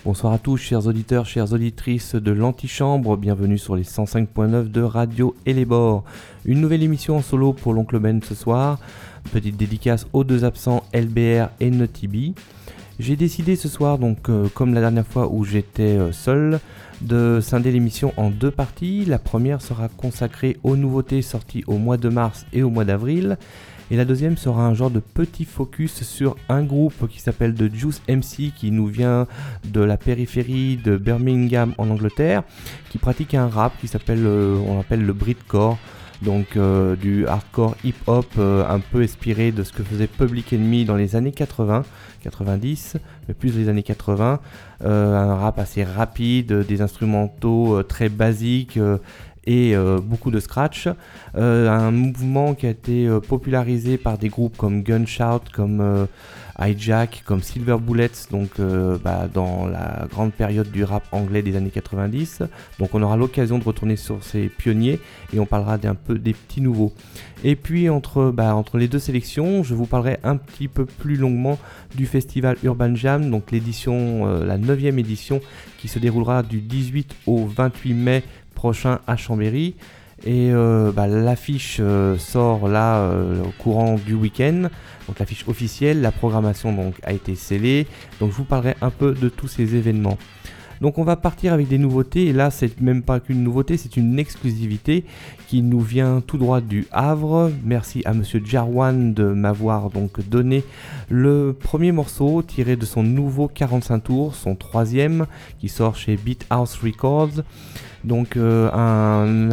Bonsoir à tous, chers auditeurs, chères auditrices de l'Antichambre. Bienvenue sur les 105.9 de Radio et les bords. Une nouvelle émission en solo pour l'oncle Ben ce soir. Petite dédicace aux deux absents LBR et Nutty. J'ai décidé ce soir, donc comme la dernière fois où j'étais seul, de scinder l'émission en deux parties. La première sera consacrée aux nouveautés sorties au mois de mars et au mois d'avril. Et la deuxième sera un genre de petit focus sur un groupe qui s'appelle The Juice MC, qui nous vient de la périphérie de Birmingham en Angleterre, qui pratique un rap qui s'appelle, on l'appelle le Britcore, donc du hardcore hip-hop un peu inspiré de ce que faisait Public Enemy dans les années 80, 90, mais plus les années 80, un rap assez rapide, des instrumentaux très basiques, et beaucoup de scratch, un mouvement qui a été popularisé par des groupes comme Gunshout, comme Hijack, comme Silver Bullets, donc dans la grande période du rap anglais des années 90. Donc on aura l'occasion de retourner sur ces pionniers et on parlera d'un peu des petits nouveaux. Et puis entre les deux sélections, je vous parlerai un petit peu plus longuement du festival Urban Jam, donc l'édition, la 9e édition, qui se déroulera du 18 au 28 mai prochain à Chambéry. Et l'affiche sort là au courant du week-end, donc l'affiche officielle, la programmation donc a été scellée, donc je vous parlerai un peu de tous ces événements. Donc on va partir avec des nouveautés, et là c'est même pas qu'une nouveauté, c'est une exclusivité qui nous vient tout droit du Havre. Merci à monsieur Jarwan de m'avoir donc donné le premier morceau tiré de son nouveau 45 tours, son troisième, qui sort chez Beat House Records. Donc un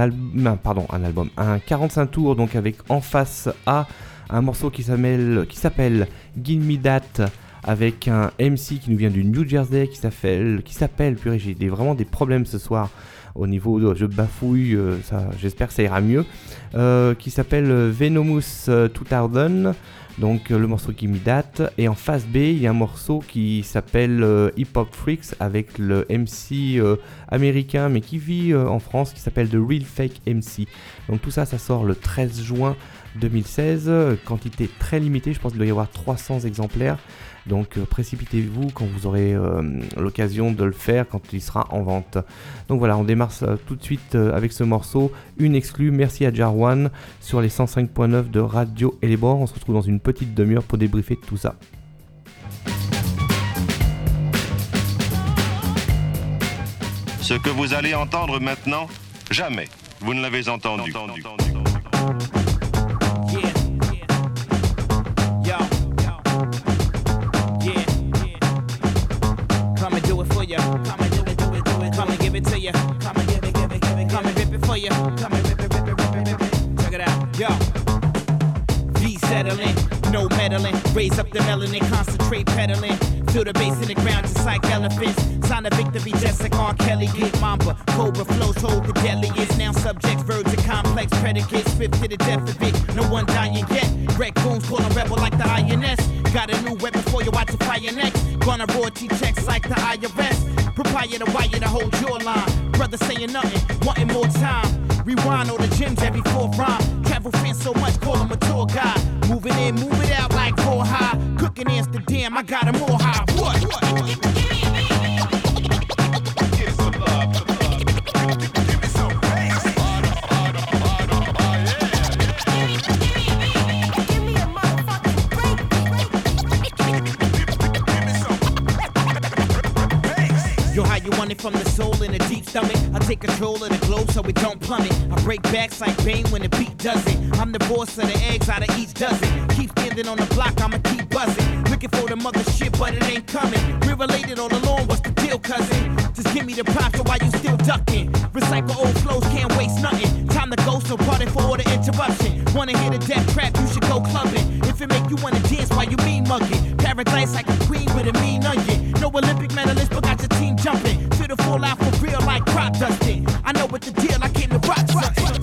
45 tours, donc avec en face A un morceau qui s'appelle Give Me That, avec un MC qui nous vient du New Jersey qui s'appelle purée, j'ai vraiment des problèmes ce soir au niveau je bafouille, j'espère que ça ira mieux, qui s'appelle Venomous 2000. Donc le morceau Give Me That, et en face B il y a un morceau qui s'appelle Hip Hop Freaks avec le MC américain mais qui vit en France, qui s'appelle The Real Fake MC. Donc tout ça sort le 13 juin 2016, quantité très limitée, je pense qu'il doit y avoir 300 exemplaires. Donc précipitez-vous quand vous aurez l'occasion de le faire, quand il sera en vente. Donc voilà, on démarre tout de suite avec ce morceau, une exclue. Merci à Jarwan sur les 105.9 de Radio et les bords. On se retrouve dans une petite demi-heure pour débriefer de tout ça. Ce que vous allez entendre maintenant, jamais vous ne l'avez entendu. Come and give it to you. Come and give it. Come and rip it for you. Come and rip it. Check it out. Yo. V settling, no meddling. Raise up the melanin, concentrate pedaling. Feel the bass in the ground just like elephants. Sign of victory just like R. Kelly. Get mamba, cobra flows, hold the deadliest. Now subjects, verbs and complex predicates. Swift to the death of it, no one dying yet. Raccoons call a rebel like the INS. Got a new weapon for you, watch it fire next. Gonna royalty checks like the IRS. Prepare the wire to hold your line. Brother saying nothing, wanting more time. Rewind all the gyms every fourth rhyme. Travel friends so much, call him a tour guide. Moving in, move it out like 4 high. Cooking Amsterdam, I got him all high. What? Get some love, give me some bass. Give me a motherfucking break. Yo, how you want it from the soul in a deep stomach? I take control of the globe so it don't plummet. I break backs like Bane when the beat does it. I'm the boss of the eggs out of each dozen. Keep standing on the block, I'ma keep buzzing. Looking for the mother shit, but it ain't coming. We're related all along, what's the deal, cousin? Just give me the props, so why you still ducking? Recycle old flows, can't waste nothing. Time to go, so pardon for all the interruption. Wanna hear the death trap, you should go clubbing. If it make you wanna dance while you mean mugging. Paradise like a queen with a mean onion. No Olympic medalist, but got your team jumping. Feel the fall out for real like crop dusting. I know what the deal, I came to rock something.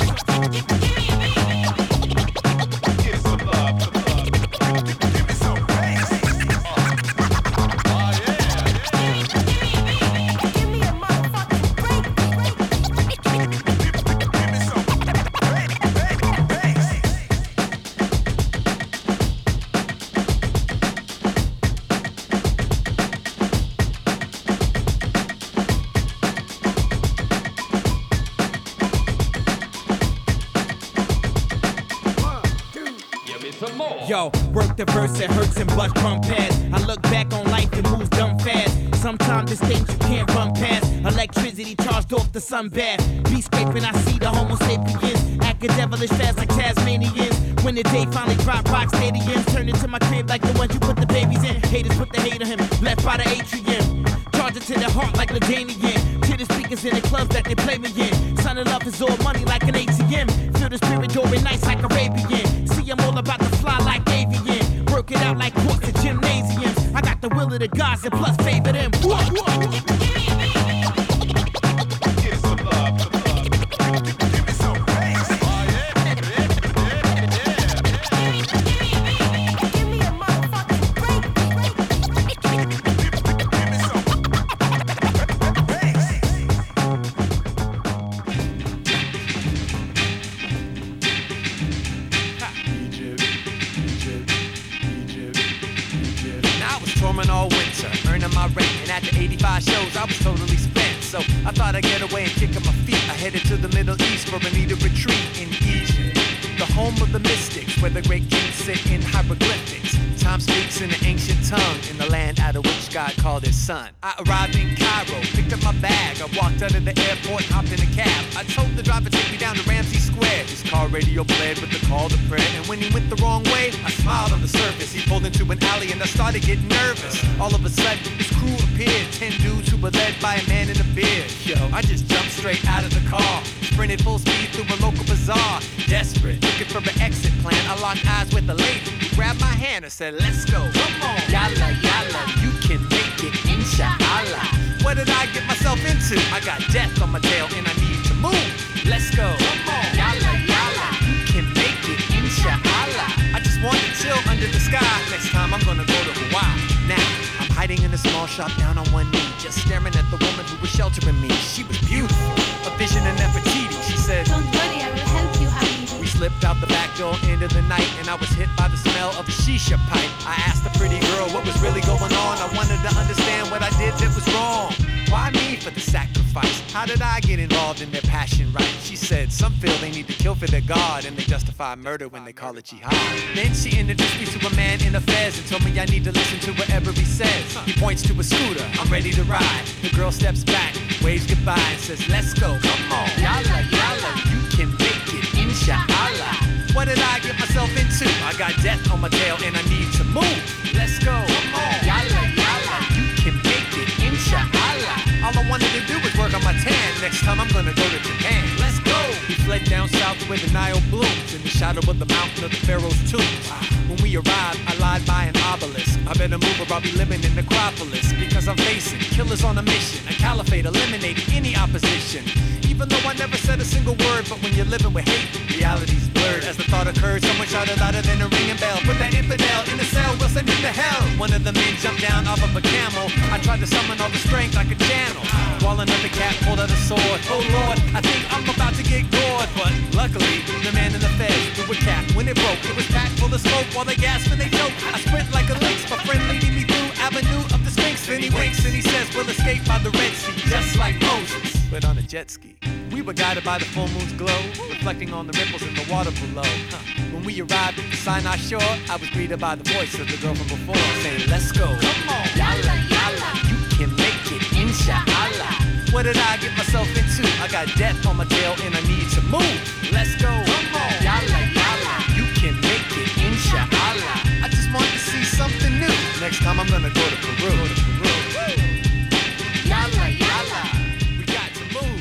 Yo, work the verse that hurts and bust drum pads. I look back on life and moves dumb fast. Sometimes there's things you can't run past. Electricity charged off the sun bath. Be scraping, I see the homo sapiens. Acting devilish fast like Tasmanians. When the day finally drop, rock stadiums turn into my crib like the ones you put the babies in. Haters put the hate on him, left by the atrium. Charge it to the heart like Ladanian. To the speakers in the clubs that they play me in. Son of love is all money like an ATM. Feel the spirit during nights like Arabian. See, I'm all about to fly like avian. Work it out like courts and gymnasiums. I got the will of the gods and plus favor them. Shows, I was totally spent, so I thought I'd get away and kick up my feet. I headed to the Middle East for a needed retreat in Egypt, the home of the mystics, where the great kings sit in hieroglyphics. Time speaks in an ancient tongue, in the land out of which God called his son. I arrived in Cairo, picked up my bag, I walked out of the airport, hopped in a cab. I told the driver to take me down to Ramsey Square. His car radio played with the call to prayer, and when he went the wrong way, I smiled on the surface. He pulled into an alley and I started getting nervous. All of a sudden, his crew appeared, 10 dudes who were led by a man in a beard. Yo, I just jumped straight out of the car, sprinted full speed through a local bazaar. Desperate, looking for an exit plan, I locked eyes with a lady who grabbed my hand and said, let's go. Come on. Yalla, yalla, you can make it, inshallah. What did I get myself into? I got death on my tail and I need to move. Let's go. Come on. Yalla, yalla, you can make it, inshallah. I just want to chill under the sky. Next time I'm gonna go to Hawaii. Now, I'm hiding in a small shop down on one knee, just staring at the woman who was sheltering me. She was beautiful, a vision of Nefertiti. She said, don't worry, I will help you, Habibi. We slipped out the back door into the night, and I was hit by the smell of a shisha pipe. I asked the pretty girl what was really going on. I wanted to understand what I did that was wrong. Why me for the sacrifice? How did I get involved in their passion right? She said, some feel they need to kill for their God, and they justify murder when they call it jihad. Then she introduced me to a man in a fez and told me I need to listen to whatever he says. He points to a scooter, I'm ready to ride. The girl steps back, waves goodbye and says, let's go. Come on, yalla, yalla, you can make it, inshallah. What did I get myself into? I got death on my tail and I need to move. Let's go. Come on, yalla, yalla, you can make it, inshallah. All I wanted to do was work on my tan. Next time I'm gonna go to Japan. Let's go. We fled down south where the Nile blooms, in the shadow of the mountain of the Pharaoh's tombs. When we arrived, I lied by an obelisk. I better move or I'll be living in Necropolis, because I'm facing killers on a mission, a caliphate eliminating any opposition. Even though I never said a single word, but when you're living with hate, reality's blurred. As the thought occurred, someone shouted louder than a ringing bell. Put that infidel in the cell, we'll send him to hell. One of the men jumped down off of a camel. I tried to summon all the strength I could channel, while another cat pulled out a sword. Oh Lord, I think I'm about to get gored. But luckily, the man in the fez threw a cap. When it broke, it was packed full of smoke. While they gasped and they choked, I sprint like a lynx. My friend leading me through Avenue of the Sphinx. Then he winks and he says, we'll escape by the Red Sea, just like Moses, but on a jet ski. We were guided by the full moon's glow, reflecting on the ripples in the water below. When we arrived at the Sinai shore, I was greeted by the voice of the girl from before, saying, let's go. Come on, yalla, yalla, you can make it, inshallah. What did I get myself into? I got death on my tail and I need to move. Let's go. Come on, yalla, yalla, you can make it, inshallah. I just want to see something new. Next time I'm gonna go to Peru. Yalla, yalla, we got to move.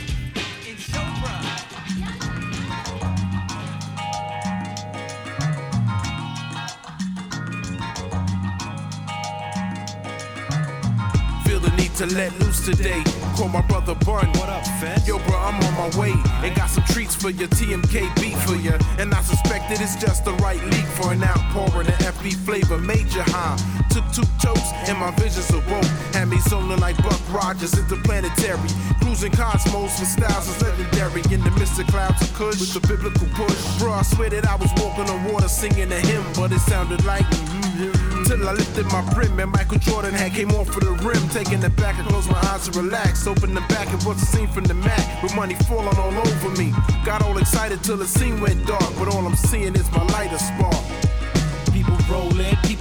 Feel the need to let loose today. Call my brother Bun. What up, Fed? Yo, bro, I'm on my way. Ain't got some treats for your TMK beat for you. And I suspect that it's just the right leak for an outpouring of FB flavor. Major high. Took 2 totes and my visions awoke. Had me zoning like Buck Rogers interplanetary. Cruising cosmos for styles is legendary. In the midst of clouds of kush with the biblical push. Bro, I swear that I was walking on water singing a hymn, but it sounded like till I lifted my brim and Michael Jordan had came off for the rim. Taking it back and closed my eyes to relax. Opened the back and was a scene from the Mac with money falling all over me. Got all excited till the scene went dark, but all I'm seeing is my lighter spark.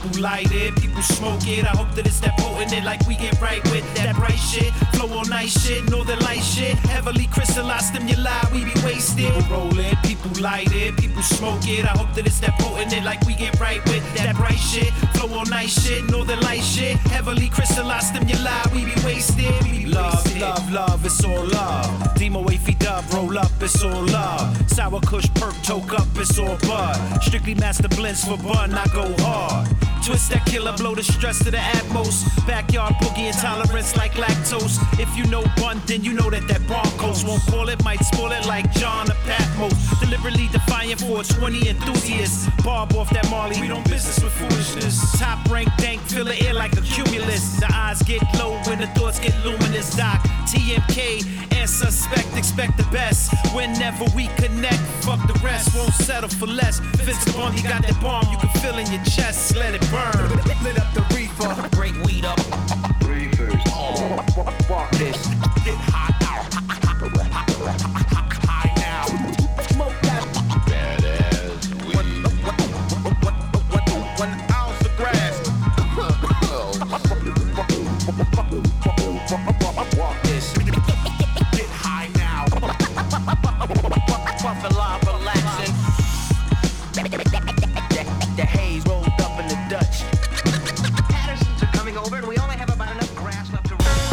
people light it, people smoke it. I hope that it's that potent it, like we get right with that bright shit. Flow all night shit, northern light shit. Heavily crystallized stimuli, we be wasted. People roll it, people light it, people smoke it. I hope that it's that potent it, like we get right with that bright shit. Flow all night shit, northern light shit. Heavily crystallized stimuli, we be wasted. We be love, wasted. Love, love, it's all love. Demo AFI dub, roll up, it's all love. Sour Kush, perk, toke up, it's all bud. Strictly master blends for bun, I go hard. Twist that killer, blow the stress to the atmos. Backyard boogie intolerance like lactose. If you know bun, then you know that barcodes won't call it, might spoil it like John or Patmos. Deliberately defiant for 20 enthusiasts. Barb off that Marley, we don't business with foolishness. Top rank dank, fill the air like a cumulus. The eyes get low when the thoughts get luminous. Doc, TMK, and suspect, expect the best. Whenever we connect, fuck the rest, won't settle for less. Vince Bundy got that bomb you can feel in your chest, let it burn. Lit up the reefer, break weed up. Reefers, walk this, get hot out. High now, smoke that. Badass weed. 1 ounce of grass. Walk this, get high now. Puffin' live, relaxing. The haze rolled up in the Dutch. Pattersons are coming over, and we only have about enough grass left to run.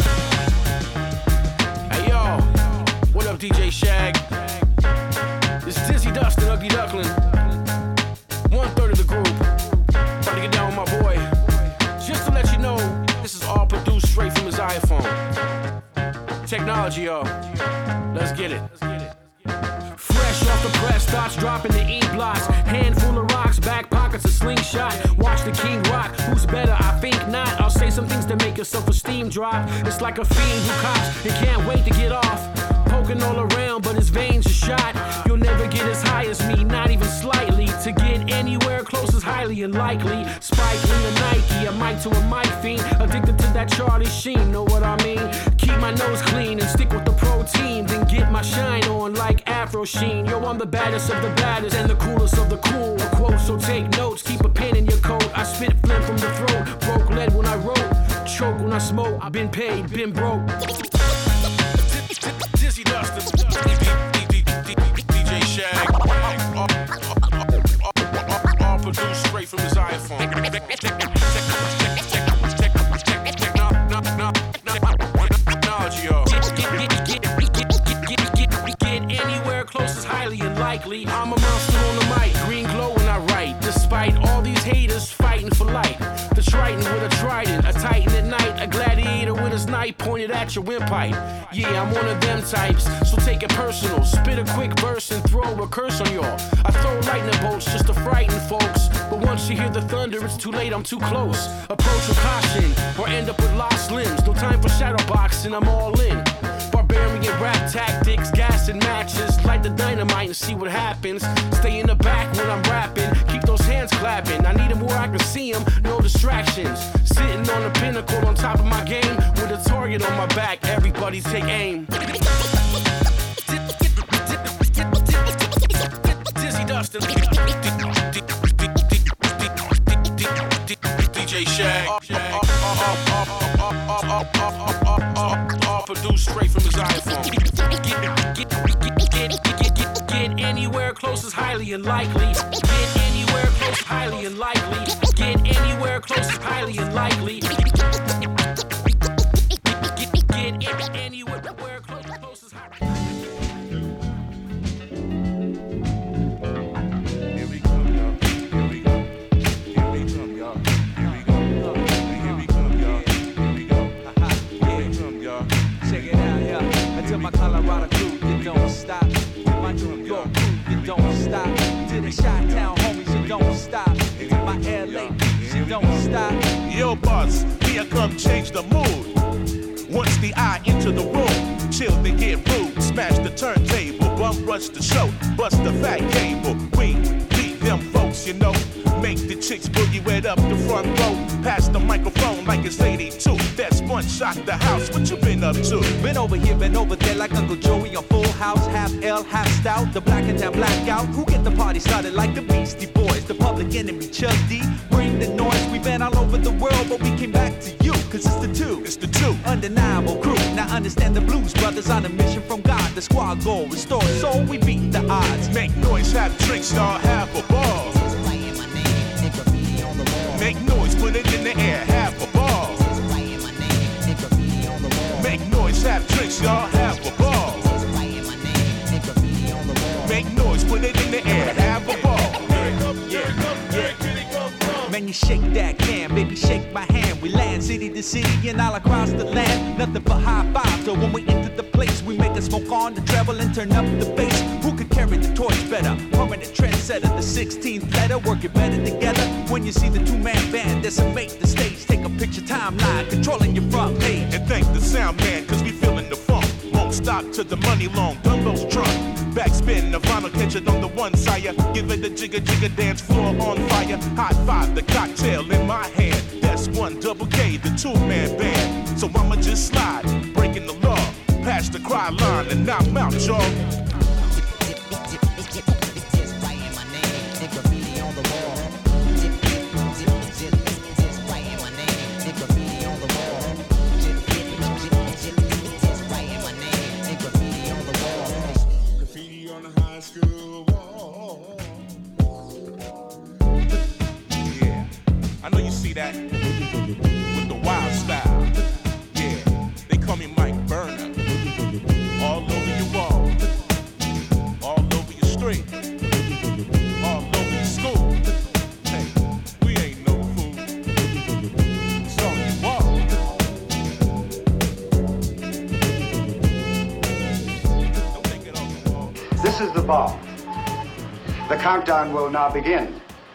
Hey yo, what up, DJ Shag? This is Dizzy Dustin, Ugly Duckling. 1/3 of the group. About to get down with my boy. Just to let you know, this is all produced straight from his iPhone. Technology, yo. Let's get it. Fresh off the press, thoughts dropping the E-blocks. Handful of rocks, back pockets, a slingshot. Watch the king rock, who's better? I think not. I'll say some things to make your self-esteem drop. It's like a fiend who cops and can't wait to get off. Poking all around, but his veins are shot. You'll never get as high as me, not even slightly. To get anywhere close is highly unlikely. Spike Lee to Nike, a mic to a mic fiend. Addicted to that Charlie Sheen, know what I mean? Keep my nose clean and stick with the protein. Then get my shine on like Afro Sheen. Yo, I'm the baddest of the baddest and the coolest of the cool. A quote, so take notes, keep a pen in your coat. I spit phlegm from the throat, broke lead when I wrote. Choke when I smoke, I've been paid, been broke. Dizzy Dustin, DJ Shag, all produced straight from his iPhone. Technology, yo. Get anywhere close is highly unlikely. I'm a monster on the mic, green glow when I write. Despite all these haters fighting for light. The Triton with a trident, a titan at night, a gladiator with his knife pointed at your windpipe. Yeah, I'm one of them types, so take it personal. Spit a quick verse and throw a curse on y'all. I throw lightning bolts just to frighten folks. But once you hear the thunder, it's too late, I'm too close. Approach with caution, or end up with lost limbs. No time for shadow boxing, I'm all in. Barbarian rap tactics, gas and matches. Light the dynamite and see what happens. Stay in the back when I'm rapping. Keep those hands clapping. I need them where I can see them, no distractions. Sitting on the pinnacle on top of my game. With a target on my back, everybody take aim. Dizzy Dustin, DJ Shag, all produced straight from his iPhone. Get anywhere close is highly unlikely. Get anywhere close, highly unlikely. Get anywhere close is highly unlikely. Get anywhere close is highly. Here we come, y'all. Here we go. Here we come, y'all. Here we go. Here we come, y'all. Here we go. Here we come, y'all. Check it out, yeah. Until my Colorado crew, you don't stop. To my New York crew, you don't stop. To the Chi-Town homies, you don't stop. To my LA beats, you don't stop. Yo, boss, here come change the mood. Once the eye into the room, chill then get rude. Smash the turntable, bum rush the show, bust the fat cable. We beat them folks, you know. Make the chicks boogie wet up the front row. Pass the microphone like it's 82. That sponge shot the house. What you been up up to? Been over here, been over there like Uncle Joey on Full House, half L, half stout. The black and tan blackout. Who get the party started like the Beastie Boys? The Public Enemy, Chuck D. Bring the noise. We've been all over the world, but we came back to you, cause it's the two. It's the two. Undeniable crew. Now understand the Blues Brothers on a mission from God. The squad goal, restore soul, we beat the odds. Make noise, have drinks, start half a ball. Make noise, put it in the air, half a ball. Make noise, have drinks, y'all, half a ball. Make noise, put it in the air, half a ball. Man, you shake that can, baby, shake my hand. We land city to city and all across the land. Nothing but high fives, so when we enter the place, we make a smoke on the treble and turn up the bass. Who could carry the torch better? Permanent trendsetter, the 16th letter, work it better together. When you see the two-man band, decimate the stage, take a picture timeline, controlling your front page. And thank the sound man, cause we feeling the funk. Won't stop till the money long, Dumbo's trunk. Backspin, Nirvana, catch it on the one sire. Give it a jigger, jigger, dance floor on fire. Hot five, the cocktail in my hand. That's one double K, the two-man band. So I'ma just slide, breaking the law. Past the cry line and knock 'em out, y'all. That with the wild style, yeah. They call me Mike Burner. All over your wall, all over your street, all over your school. Hey, we ain't no fool. It's on your wall. Don't take it off the wall. This is the bomb. The countdown will now begin.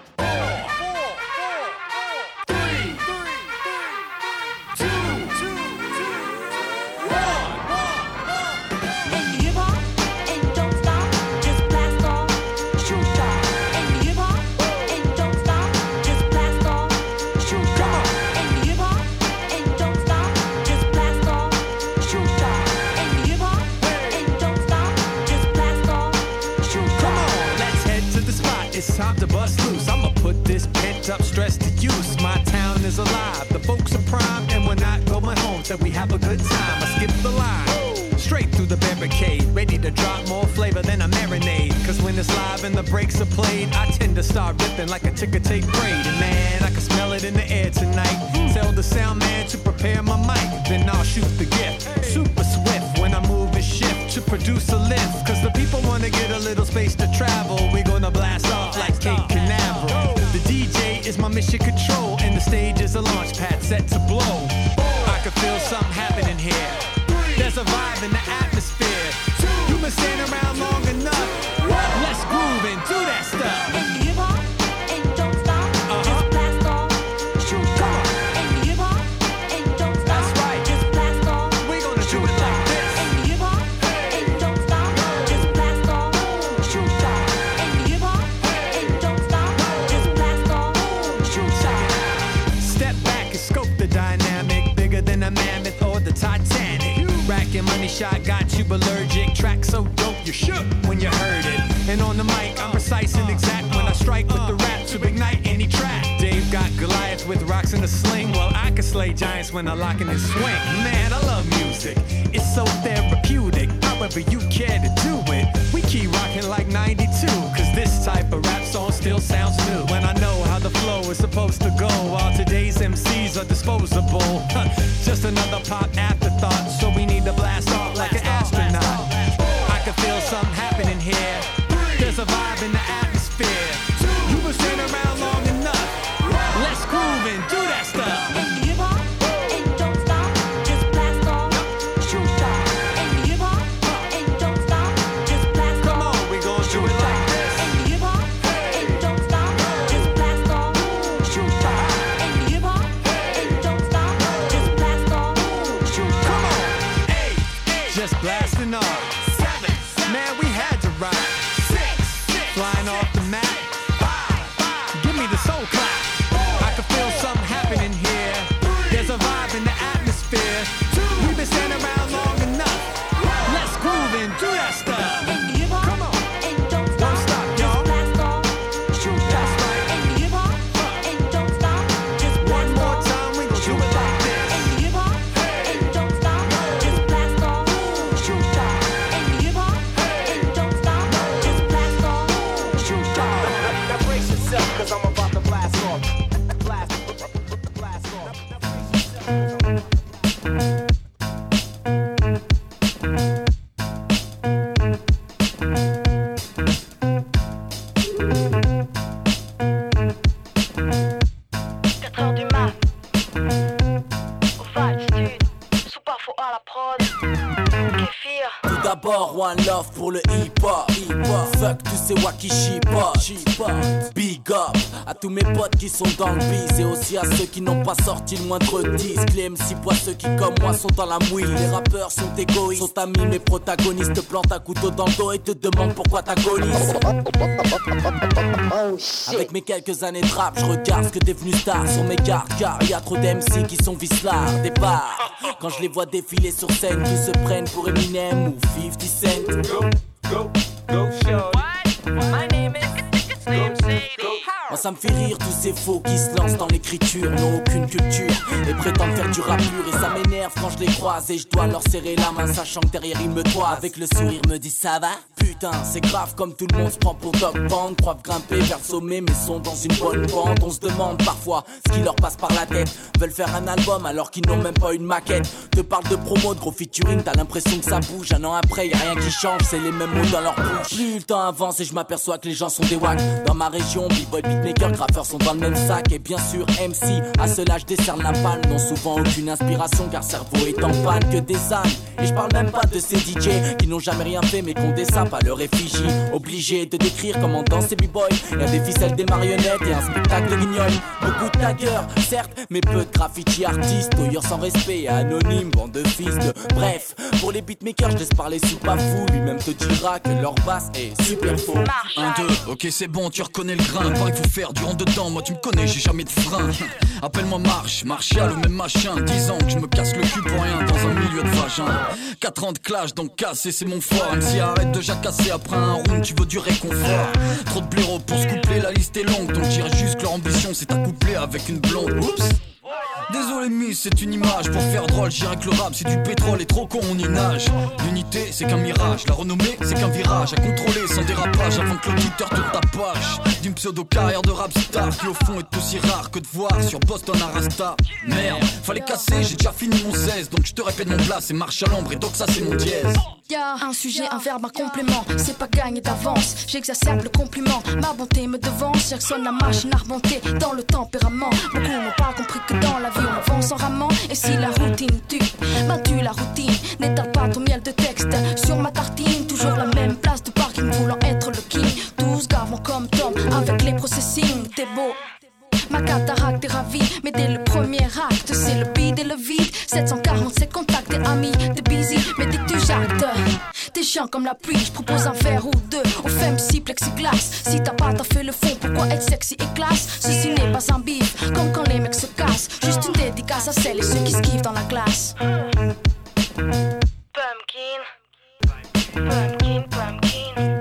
Time to bust loose. I'ma put this pent up stress to use. My town is alive, the folks are prime, and we're not going home till we have a good time. I skip the line, straight through the barricade, ready to drop more flavor than a marinade. Cause when it's live and the breaks are played, I tend to start ripping like a ticker tape braid. And man, I can smell it in the air tonight. Tell the sound man to prepare my mic, then I'll shoot the gift. Super swift when I move and shift to produce a lift. Cause the people wanna get a little space to travel. We gonna blast off like Cape Canaveral. The DJ is my mission control, and the stage is a launch pad set to blow. I can feel something happening here. There's a vibe in the atmosphere. You've been standing around long enough. Let's groove and do that stuff. Money shot got you allergic. Track so dope you shook when you heard it. And on the mic I'm precise and exact when I strike with the rap to ignite any track. Dave got Goliath with rocks in a sling. Well, I can slay giants when I lock in and swing. Man, I love music. It's so therapeutic. However you care to do it. We keep rocking like 92. Cause this type of rap song still sounds new. When I know how the flow is supposed to go. While today's MCs are disposable. Just another pop afterthought. So we need to blast off like an astronaut. I can feel something happening here. There's a vibe in the atmosphere. You've been standing around long enough. Let's groove and do that stuff. cause I'm about to blast off. Blast off. Tout d'abord, one love pour le hip-hop. Fuck tous ces wacky shit-pop. Big up à tous mes potes qui sont dans le biz, et aussi à ceux qui n'ont pas sorti le moindre disque. Les MC poids, ceux qui comme moi sont dans la mouille. Les rappeurs sont égoïstes, sont amis, mes protagonistes te plantent un couteau dans le dos et te demandent pourquoi t'agonises. Avec mes quelques années de rap, je regarde ce que devenu star sur mes cartes, car y a trop d'MC qui sont vicelards. Départ, quand je les vois défiler sur scène, tous se prennent pour Eminem ou 50 Cent. Go, show. My name is Slim Shady. Moi ça me fait rire tous ces faux qui se lancent dans l'écriture, n'ont aucune culture et prétendent faire du rap pur. Et ça m'énerve quand je les croise et je dois leur serrer la main, sachant que derrière ils me toisent. Avec le sourire me dit ça va. Putain c'est grave comme tout le monde se prend pour Dog Pound. Croient grimper vers le sommet mais sont dans une bonne pente. On se demande parfois ce qui leur passe par la tête. Veulent faire un album alors qu'ils n'ont même pas une maquette. Te parle de promo, de gros featuring, t'as l'impression que ça bouge. Un an après y'a rien qui change, c'est les mêmes mots dans leur bouche. Plus le temps avance et je m'aperçois que les gens sont des wack. Dans ma région, b-boy, beatmaker, graffeurs sont dans le même sac. Et bien sûr MC, à ce âge décerne la palme. N'ont souvent aucune inspiration car cerveau est en panne. Que des ânes, et je parle même pas de ces DJ qui n'ont jamais rien fait mais qu'on des sapes à leur effigie. Obligé de décrire comment danse ces b-boys. Y'a des ficelles, des marionnettes et un spectacle de guignols. Beaucoup de taggers, certes, mais peu de graffiti artistes. Tailleurs sans respect et anonymes, bande de fils de... Bref, pour les beatmakers, je laisse parler sous pas fou. Lui-même te dira que leur basse est super faux. 1, 2, ok c'est bon, tu reconnais le grain. Pareil qu'il faut faire du rentre dedans, moi tu me connais, j'ai jamais de frein. Appelle-moi Martial, le même machin. 10 ans que je me casse le cul pour rien dans un milieu de vagin. 4 ans de clash, donc casser c'est mon fort. Même si arrête de jacasser après un round, tu veux du réconfort. Trop de blaireaux pour se coupler, la liste est longue. Donc j'irai juste que leur ambition c'est à coupler avec une blonde. Oups. Désolé miss, c'est une image. Pour faire drôle, j'irai que le rap c'est du pétrole et trop con on y nage. L'unité c'est qu'un mirage, la renommée c'est qu'un virage. À contrôler sans dérapage avant que l'auditeur tourne ta page. D'une pseudo carrière de rap star qui au fond est aussi rare que de voir sur Boston à Rasta. Merde, fallait casser, j'ai déjà fini mon 16. Donc je te répète mon plat, c'est marche à l'ombre et donc ça c'est mon dièse. Y'a un sujet, un verbe, un complément. C'est pas gagné d'avance, j'exacerbe le compliment. Ma bonté me devance, Jackson la machine à remonter dans le tempérament. Beaucoup n'ont pas compris que dans la vie on avance en ramant. Et si la routine tue, ben tue la routine. N'étale pas ton miel de texte sur ma tartine. Toujours la même place de parking voulant être le king. Tous gavons comme Tom avec les processing. T'es beau, ma cataracte est ravie, mais dès le premier acte, c'est le bide et le vide. 747 contacts, t'es ami, t'es busy, mais dès que tu jactes, t'es chiant comme la pluie. Je propose un verre ou deux au FMC plexiglas. Si t'as pas, t'as fait le fond, pourquoi être sexy et classe? Ceci n'est pas un bif, comme quand les mecs se cassent. Juste une dédicace à celles et ceux qui se kiffent dans la classe. Pumpkin, pumpkin, pumpkin.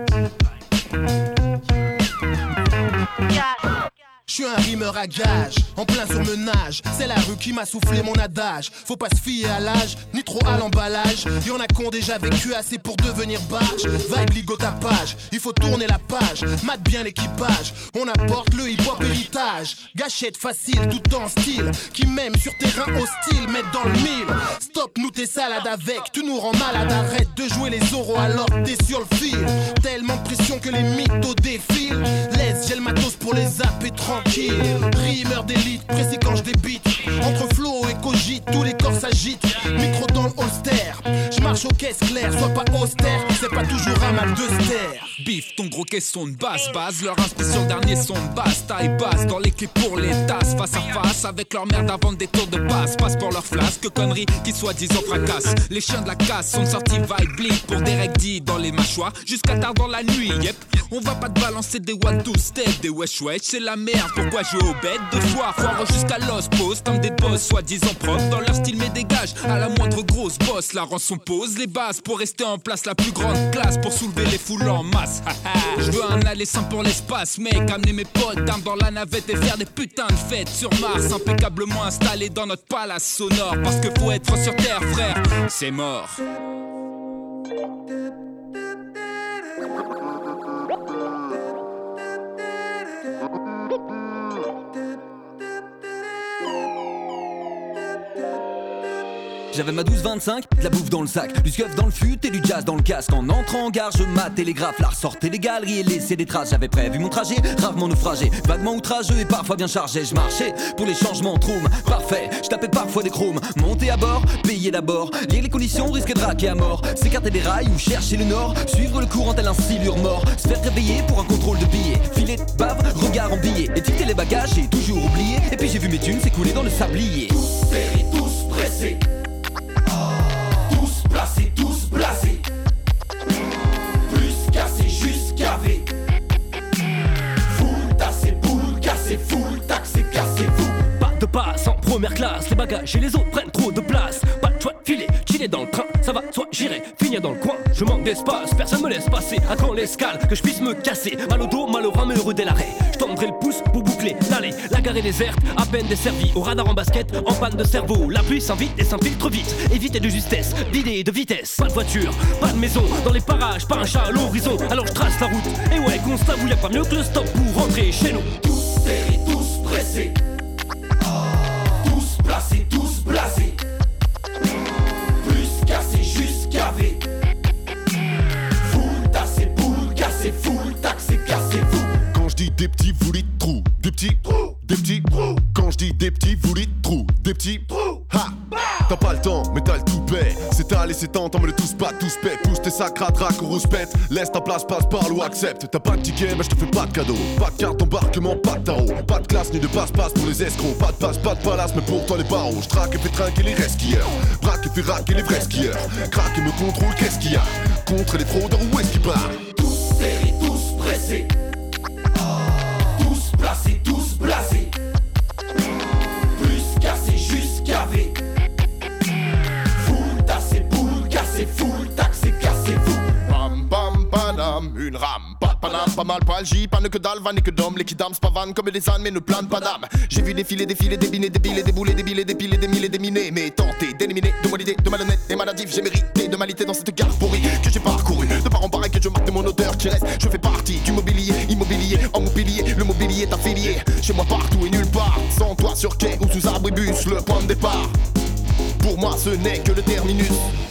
Je suis un rimeur à gage, en plein surmenage. C'est la rue qui m'a soufflé mon adage. Faut pas se fier à l'âge, ni trop à l'emballage. Y'en a qui ont déjà vécu assez pour devenir barge. Vibe ligo ta page, il faut tourner la page. Mate bien l'équipage, on apporte le hip-hop héritage. Gâchette facile, tout en style. Qui même sur terrain hostile, mettent dans le mille. Stop nous tes salades avec, tu nous rends malade. Arrête de jouer les oraux alors t'es sur le fil. Tellement de pression que les mythos défilent. Laisse, j'ai le matos pour les zapper tranquille. Rimeur d'élite, précis quand je débite. Entre flow et cogite, tous les corps s'agitent. Micro dans le holster, je marche aux caisses claires. Sois pas austère, c'est pas toujours un mal de ster. Bif, ton gros caisson de basse. Leur inspection dernier son de basse. Taille basse dans les clés pour les tasses. Face à face avec leur merde avant des tours de passe. Passe pour leur flasque, que conneries qui soi-disant fracassent. Les chiens de la casse sont sortis vibe bleed pour des règles dans les mâchoires. Jusqu'à tard dans la nuit, yep. On va pas te balancer des one-two step, des wesh wesh, c'est la merde. Pourquoi je au bête de foire, foire jusqu'à l'os, pose comme des boss soi-disant propres. Dans leur style mais dégage, à la moindre grosse bosse. La rançon pose les bases pour rester en place. La plus grande classe pour soulever les foules en masse. Je veux un aller simple pour l'espace, mec. Amener mes potes d'armes dans la navette et faire des putains de fêtes sur Mars. Impeccablement installés dans notre palace sonore. Parce que faut être sur terre, frère, c'est mort. J'avais ma 12-25, de la bouffe dans le sac, du scuff dans le fut et du jazz dans le casque. En entrant en gare, je matais les graphes, la ressortais les galeries et laissais des traces. J'avais prévu mon trajet, rarement naufragé, vaguement outrageux et parfois bien chargé. Je marchais pour les changements troum, parfait. Je tapais parfois des chromes, monter à bord, payer d'abord, lire les conditions, risquer de raquer à mort, s'écarter des rails ou chercher le nord, suivre le courant tel un silure mort, se faire réveiller pour un contrôle de billets, filet de bave, regard en billet, étiqueter les bagages, j'ai toujours oublié. Et puis j'ai vu mes thunes s'écouler dans le sablier. Tous serrés, tous pressés. Placés, tous blasés. Plus cassés, juste cavés. Full tassé, boule cassé, full taxé, cassez-vous. Pas de passe en première classe, les bagages et les autres prennent trop de place. Pas de choix de filer, chiller dans le train, ça va, soit j'irai finir dans le coin. Je manque d'espace, personne me laisse passer. À quand l'escale, que je puisse me casser. Mal au dos, mal au bras, mais heureux dès l'arrêt. Je tendrai le pouce pour boucler l'allée. La gare est déserte, à peine desservie. Au radar en basket, en panne de cerveau. La pluie s'invite et s'infiltre vite. Éviter de justesse, d'idées et de vitesse. Pas de voiture, pas de maison, dans les parages, pas un chat à l'horizon. Alors je trace la route, et ouais, constat, vous y a pas mieux que le stop pour rentrer chez nous. Tous serrés, tous pressés. Tous placés, tous blasés. Plus cassés, juste cavés. Full tassé, boule cassé, full taxé, cassez-vous. Quand je dis des petits, vous dites trous. Des petits trous, des petits trous. Quand je dis des petits, vous dites trous. Des petits trous. Ha! T'as pas le temps, mais t'as le toupet. C'est à laisser temps, mais le tous pas, tous paie. Pousse tes sacs, ratraque ou rouspète. Laisse ta place, passe par l'eau, accepte. T'as pas de ticket, mais je te fais pas de cadeau. Pas de carte d'embarquement, pas de tarot. Pas de classe ni de passe-passe pour les escrocs. Pas de passe, pas de palace, mais pour toi les barreaux. Je traque et fais trinquer les resquilleurs. Braque et fais raquer les vrais skieurs. Craque et me contrôle, qu'est-ce qu'il y a? Contre les fraudeurs, où est-ce qu'ils partent? Tous serrés, tous pressés. Tous placés, tous blasés. Plus cassés, juste cavés. Full tassé, boule cassé, full taxé, cassez-vous. Pam pam panam, une rame, pas de panam, pas mal palgie, pas que dalle, vanne que d'homme, les kidams pas vanne comme des ânes mais ne planent pas d'âme. J'ai vu défiler, débiner, débiler, débouler, débiler, dépiler, démiler, déminer, mais tenter d'éliminer, de moi l'idée, de malhonnête et maladif, j'ai mérité de m'alité dans cette gare pourrie que j'ai parcouru. De part en pareil que je marque de mon odeur qui reste, je fais partie du mobilier, immobilier, en mobilier, le mobilier est affilié. Chez moi partout et nulle part, sans toi sur quai ou sous abribus, le point de départ. Pour moi ce n'est que le terminus.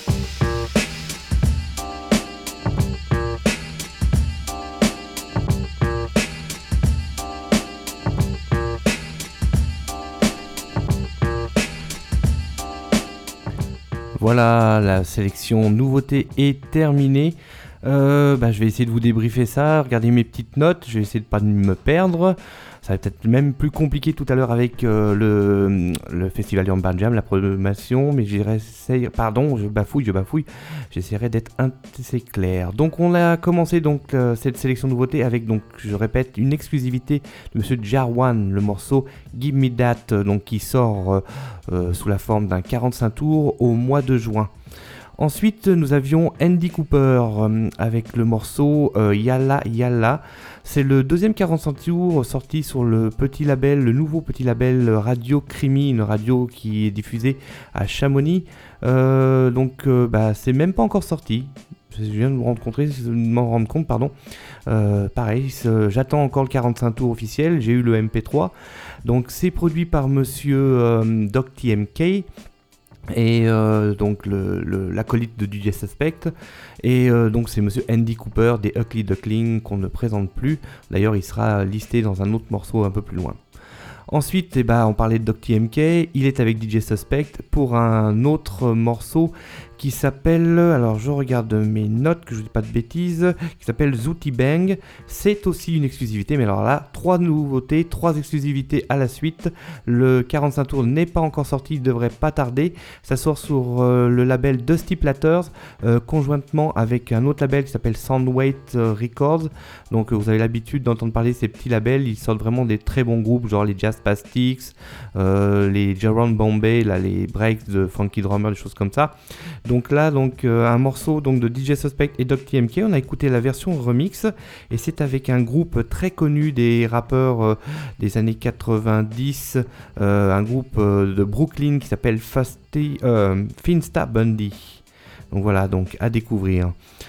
Voilà, la sélection nouveauté est terminée. Je vais essayer de vous débriefer ça. Regardez mes petites notes, je vais essayer de pas me perdre. Ça va peut-être même plus compliqué tout à l'heure avec le festival Urban Jam, la programmation, mais j'essaierai d'être assez clair. Donc on a commencé cette sélection nouveauté avec, donc je répète, une exclusivité de Monsieur Jarwan, le morceau Give Me That, donc qui sort sous la forme d'un 45 tours au mois de juin. Ensuite, nous avions Andy Cooper avec le morceau Yalla Yalla. C'est le deuxième 45 tours sorti sur le nouveau petit label Radio Crimi, une radio qui est diffusée à Chamonix. C'est même pas encore sorti. Je viens de m'en rendre compte, pardon. Pareil, j'attends encore le 45 tours officiel. J'ai eu le MP3. Donc, c'est produit par Monsieur Doc TMK. Et l'acolyte de DJ Suspect, et donc c'est Monsieur Andy Cooper des Ugly Duckling qu'on ne présente plus. D'ailleurs, il sera listé dans un autre morceau un peu plus loin. Ensuite, on parlait de Doc TMK, il est avec DJ Suspect pour un autre morceau qui s'appelle, alors je regarde mes notes que je ne dis pas de bêtises, qui s'appelle Zooty Bang. C'est aussi une exclusivité, mais alors là, 3 nouveautés, 3 exclusivités à la suite. Le 45 tours n'est pas encore sorti, il devrait pas tarder. Ça sort sur le label Dusty Platters, conjointement avec un autre label qui s'appelle Soundweight Records. Donc vous avez l'habitude d'entendre parler de ces petits labels, ils sortent vraiment des très bons groupes, genre les Jazz Pastics, les Jerome Bombay, là, les Breaks de Funky Drummer, des choses comme ça. Donc là, un morceau de DJ Suspect et Doc TMK, on a écouté la version remix, et c'est avec un groupe très connu des rappeurs des années 90, un groupe de Brooklyn qui s'appelle Finsta Bundy. Donc voilà, donc à découvrir.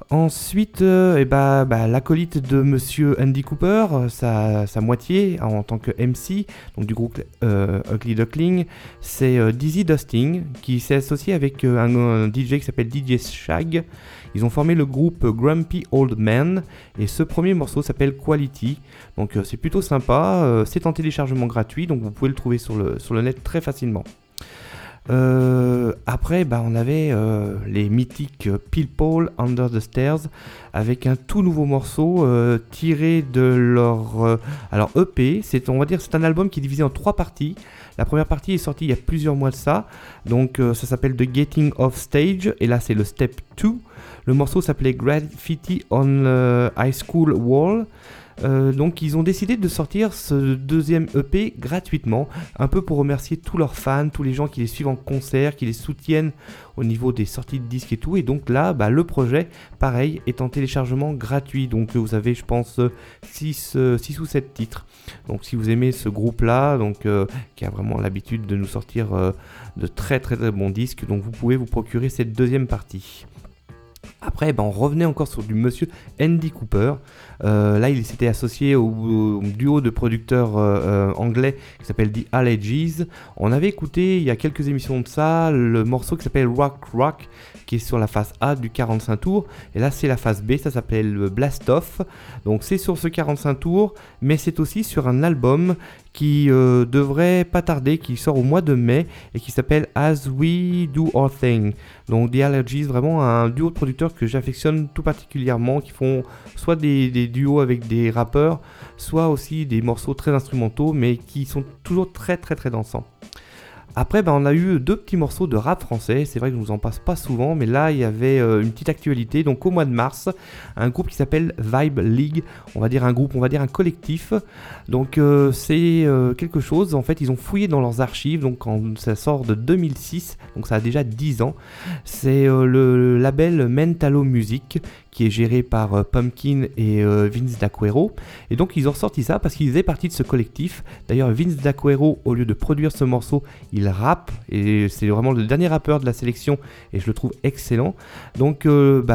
Ensuite, l'acolyte de Monsieur Andy Cooper, sa moitié en tant que MC, donc du groupe Ugly Duckling, c'est Dizzy Dusting qui s'est associé avec un DJ qui s'appelle DJ Shag. Ils ont formé le groupe Grumpy Old Man et ce premier morceau s'appelle Quality. Donc c'est plutôt sympa, c'est en téléchargement gratuit, donc vous pouvez le trouver sur le net très facilement. Après, on avait les mythiques People Under the Stairs avec un tout nouveau morceau tiré de leur EP. C'est un album qui est divisé en 3 parties. La première partie est sortie il y a plusieurs mois de ça, donc ça s'appelle The Getting Off Stage et là c'est le Step 2. Le morceau s'appelait Graffiti on High School Wall. Donc ils ont décidé de sortir ce deuxième EP gratuitement, un peu pour remercier tous leurs fans, tous les gens qui les suivent en concert, qui les soutiennent au niveau des sorties de disques et tout. Et donc là, le projet, pareil, est en téléchargement gratuit. Donc vous avez, je pense, 6 ou 7 titres. Donc si vous aimez ce groupe-là, qui a vraiment l'habitude de nous sortir de très très très bons disques, donc vous pouvez vous procurer cette deuxième partie. Après, on revenait encore sur du monsieur Andy Cooper. Là, il s'était associé au duo de producteurs anglais qui s'appelle The Allergies. On avait écouté il y a quelques émissions de ça le morceau qui s'appelle Rock Rock, qui est sur la face A du 45 tours. Et là, c'est la face B, ça s'appelle Blast Off. Donc, c'est sur ce 45 tours, mais c'est aussi sur un album qui devrait pas tarder, qui sort au mois de mai et qui s'appelle As We Do Our Thing. Donc The Allergies, vraiment un duo de producteurs que j'affectionne tout particulièrement, qui font soit des duos avec des rappeurs, soit aussi des morceaux très instrumentaux, mais qui sont toujours très très très dansants. Après, on a eu 2 petits morceaux de rap français. C'est vrai que je ne vous en passe pas souvent, mais là, il y avait une petite actualité. Donc, au mois de mars, un groupe qui s'appelle Vibe League. On va dire un collectif. Donc, c'est quelque chose. En fait, ils ont fouillé dans leurs archives. Donc, ça sort de 2006. Donc, ça a déjà 10 ans. C'est le label Mentalo Music, qui est géré par Pumpkin et Vince D'Aquero. Et donc, ils ont sorti ça parce qu'ils faisaient partie de ce collectif. D'ailleurs, Vince D'Aquero, au lieu de produire ce morceau, il rappe. Et c'est vraiment le dernier rappeur de la sélection. Et je le trouve excellent. Donc,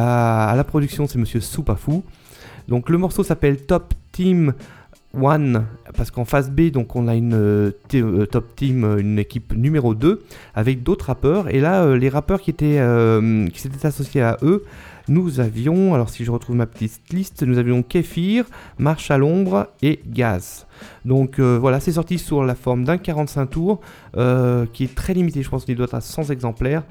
à la production, c'est monsieur Soupafou. Donc, le morceau s'appelle Top Team 1, parce qu'en phase B, donc on a une top team, une équipe numéro 2 avec d'autres rappeurs. Et là, les rappeurs qui s'étaient associés à eux, nous avions, alors si je retrouve ma petite liste, nous avions Kéfir, Marche à l'ombre et Gaz. Donc voilà, c'est sorti sur la forme d'un 45 tours qui est très limité. Je pense qu'il doit être à 100 exemplaires.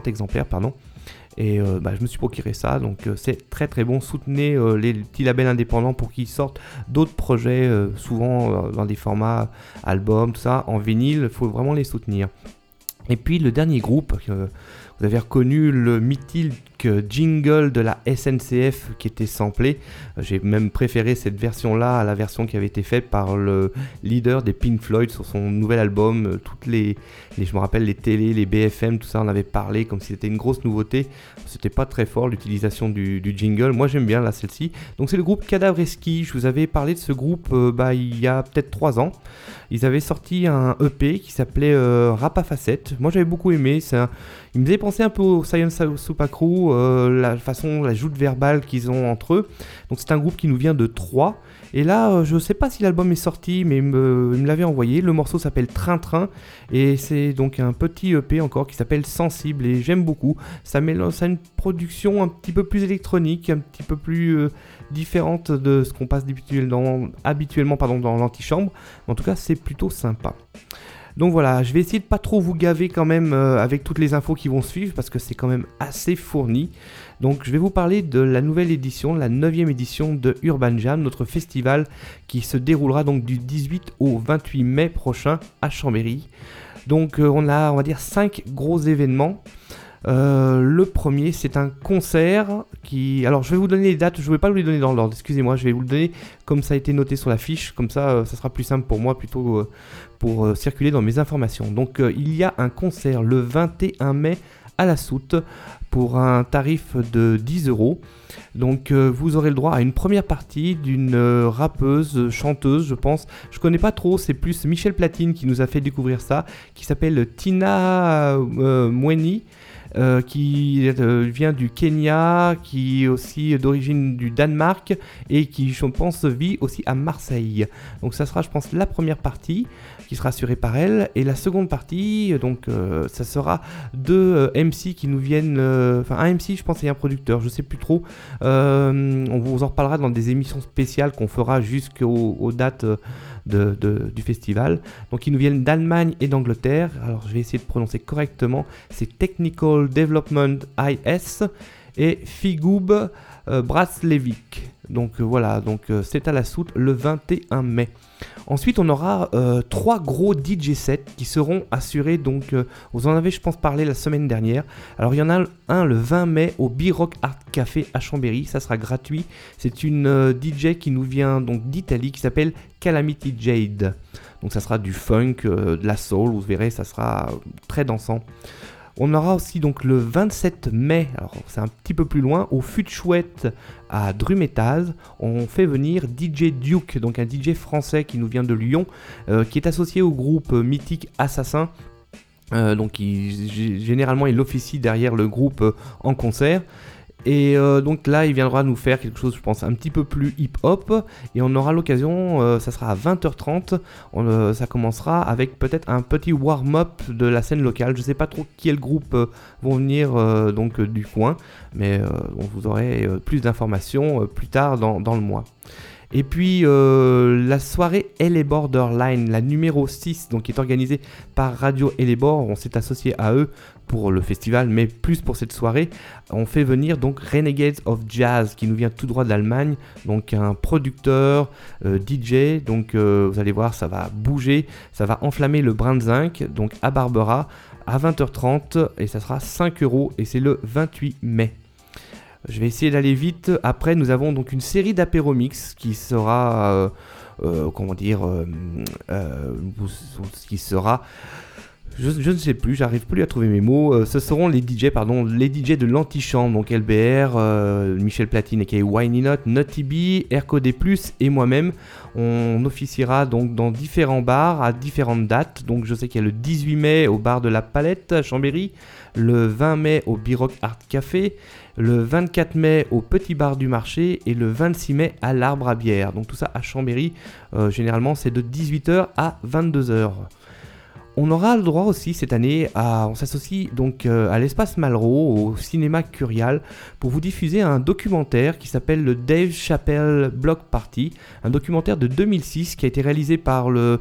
Et je me suis procuré ça, donc c'est très très bon. Soutenez les petits labels indépendants pour qu'ils sortent d'autres projets, souvent dans des formats albums, tout ça, en vinyle, il faut vraiment les soutenir. Et puis le dernier groupe, vous avez reconnu le mythique jingle de la SNCF qui était samplé. J'ai même préféré cette version-là à la version qui avait été faite par le leader des Pink Floyd sur son nouvel album. Toutes les je me rappelle les télés, les BFM, tout ça, on avait parlé comme si c'était une grosse nouveauté. C'était pas très fort l'utilisation du jingle. Moi j'aime bien là celle-ci. Donc c'est le groupe Cadavreski. Je vous avais parlé de ce groupe il y a peut-être 3 ans. Ils avaient sorti un EP qui s'appelait Rap à Facettes. Moi j'avais beaucoup aimé. Il me faisait penser un peu au Science Super Crew, la joute verbale qu'ils ont entre eux. Donc c'est un groupe qui nous vient de Troyes. Et là, je sais pas si l'album est sorti, mais il me l'avait envoyé. Le morceau s'appelle Train Train. Et c'est donc un petit EP encore qui s'appelle Sensible. Et j'aime beaucoup. Ça a une production un petit peu plus électronique, un petit peu plus différente de ce qu'on passe habituellement dans l'antichambre. En tout cas, c'est plutôt sympa. Donc voilà, je vais essayer de pas trop vous gaver quand même avec toutes les infos qui vont suivre parce que c'est quand même assez fourni. Donc je vais vous parler de la nouvelle édition, la 9e édition de Urban Jam, notre festival qui se déroulera donc du 18 au 28 mai prochain à Chambéry. Donc on va dire 5 gros événements. Le premier, c'est un concert qui... Alors je vais vous donner les dates, je ne vais pas vous les donner dans l'ordre, excusez-moi, je vais vous le donner comme ça a été noté sur la fiche, comme ça ça sera plus simple pour moi plutôt pour circuler dans mes informations. Donc il y a un concert le 21 mai à la Soute pour un tarif de 10 €. Donc vous aurez le droit à une première partie d'une rappeuse, chanteuse je pense, je connais pas trop, c'est plus Michel Platine qui nous a fait découvrir ça, qui s'appelle Tina Mweni. qui vient du Kenya, qui est aussi d'origine du Danemark et qui, je pense, vit aussi à Marseille. Donc ça sera, je pense, la première partie qui sera assurée par elle, et la seconde partie, donc ça sera deux MC qui nous viennent, enfin un MC, je pense, et un producteur, je sais plus trop. On vous en reparlera dans des émissions spéciales qu'on fera jusqu'aux dates du festival. Donc ils nous viennent d'Allemagne et d'Angleterre. Alors je vais essayer de prononcer correctement. C'est Technical Development IS et Figub Braslevik. Donc voilà, donc c'est à la Soute le 21 mai. Ensuite, on aura 3 gros DJ sets qui seront assurés. Donc, vous en avez, je pense, parlé la semaine dernière. Alors, il y en a un le 20 mai au B-Rock Art Café à Chambéry. Ça sera gratuit. C'est une DJ qui nous vient donc d'Italie qui s'appelle Calamity Jade. Donc, ça sera du funk, de la soul. Vous verrez, ça sera très dansant. On aura aussi donc le 27 mai, alors c'est un petit peu plus loin, au Fut Chouette à Drumettaz, on fait venir DJ Duke, donc un DJ français qui nous vient de Lyon, qui est associé au groupe mythique Assassin. Donc généralement il officie derrière le groupe en concert. Et donc là, il viendra nous faire quelque chose, je pense, un petit peu plus hip-hop. Et on aura l'occasion, ça sera à 20h30. Ça commencera avec peut-être un petit warm-up de la scène locale. Je ne sais pas trop quel groupe vont venir donc, du coin. Mais vous aurez plus d'informations plus tard dans le mois. Et puis la soirée LA Borderline, la numéro 6, donc qui est organisée par Radio LA Border. On s'est associé à eux pour le festival, mais plus pour cette soirée. On fait venir donc Renegades of Jazz, qui nous vient tout droit d'Allemagne, donc un producteur, DJ. Donc vous allez voir, ça va bouger, ça va enflammer le brin de zinc, donc à Barbera, à 20h30, et ça sera 5€, et c'est le 28 mai. Je vais essayer d'aller vite. Après, nous avons donc une série d'apéromix qui sera, qui sera, je ne sais plus, j'arrive plus à trouver mes mots. Ce seront les DJ de l'antichambre, donc LBR, Michel Platine aka Whiny Not, Nutty B, Erco D+, et moi-même. On officiera donc dans différents bars à différentes dates. Donc je sais qu'il y a le 18 mai au bar de la Palette à Chambéry, le 20 mai au B-Rock Art Café, le 24 mai au Petit Bar du Marché et le 26 mai à l'Arbre à Bière. Donc tout ça à Chambéry, généralement c'est de 18h à 22h. On aura le droit aussi cette année on s'associe donc à l'Espace Malraux, au cinéma Curial, pour vous diffuser un documentaire qui s'appelle le Dave Chappelle Block Party, un documentaire de 2006 qui a été réalisé par un